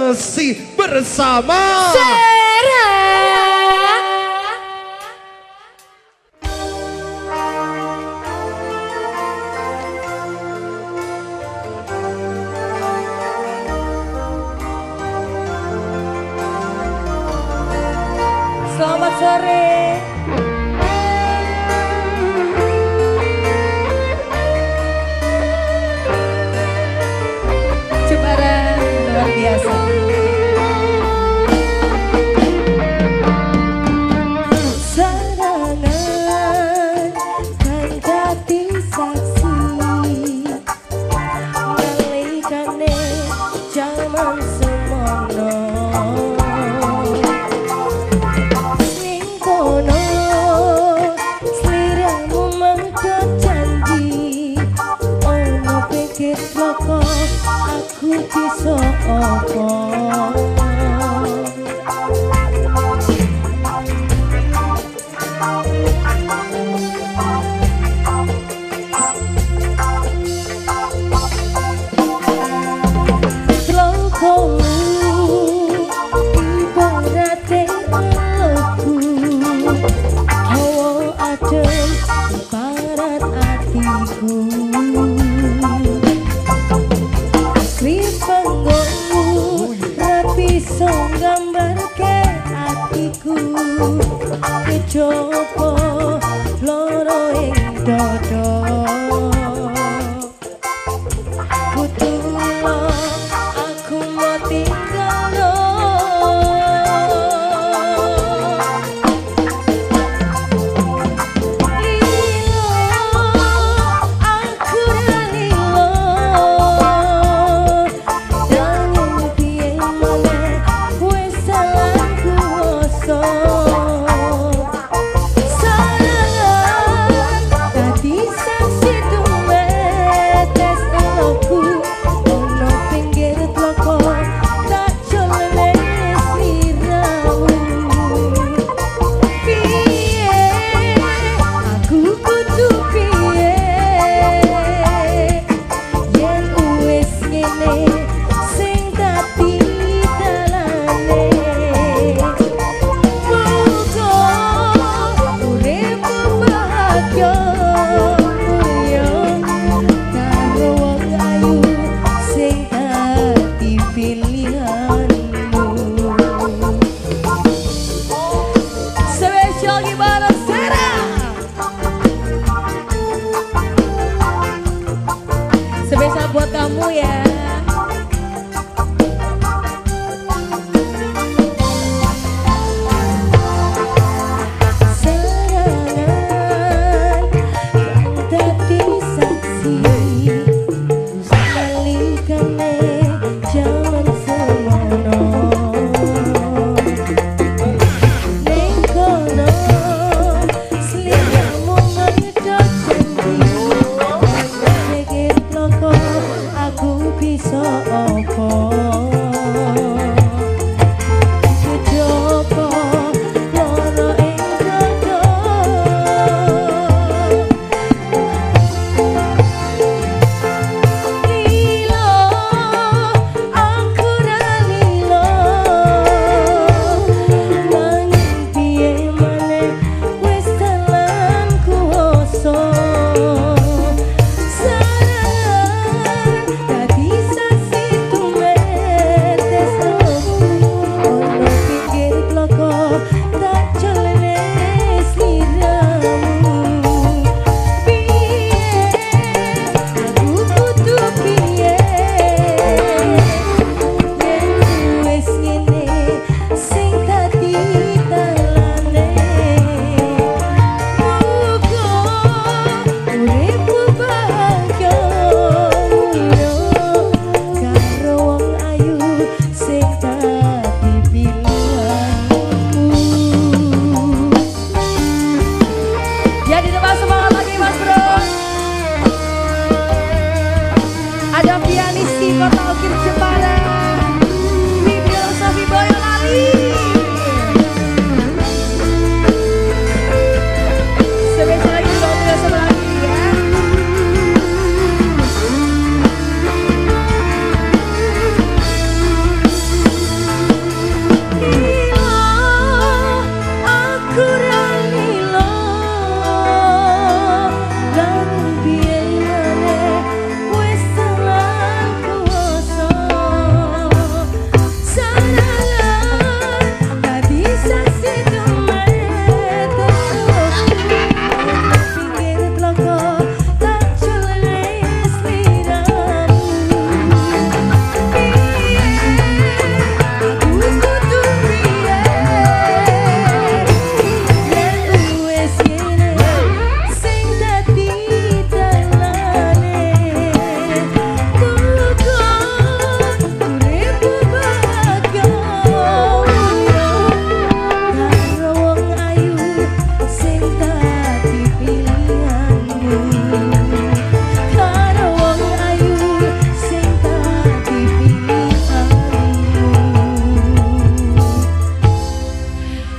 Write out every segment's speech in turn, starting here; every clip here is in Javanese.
masih bersama Sarah. Selamat sore. Jembara luar biasa. Sarangan kan dadi saksi nalikane jaman semono. Ning kono sliramu mengko janji ono pikir loko aku bisa apa. Coba loro ing dodo kutulo aku mau tinggal no. Lilo aku lilo dan piye maneh wis salahku oso. Spesial buat kamu ya. Sarangan yang dadi saksi nalikane jaman semono. Ning kono sliramu ngedot janji aku bisa apa. Coba loro ing dodo lilo aku ra lilo nanging piye maneh wis dalanku oso. Dadi saksi tumen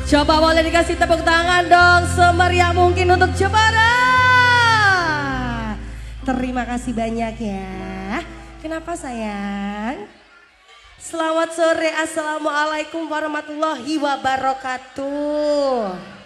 Coba boleh dikasih tepuk tangan dong semeriah mungkin untuk Jepara. Terima kasih banyak ya. Kenapa sayang? Selamat sore, assalamualaikum warahmatullahi wabarakatuh.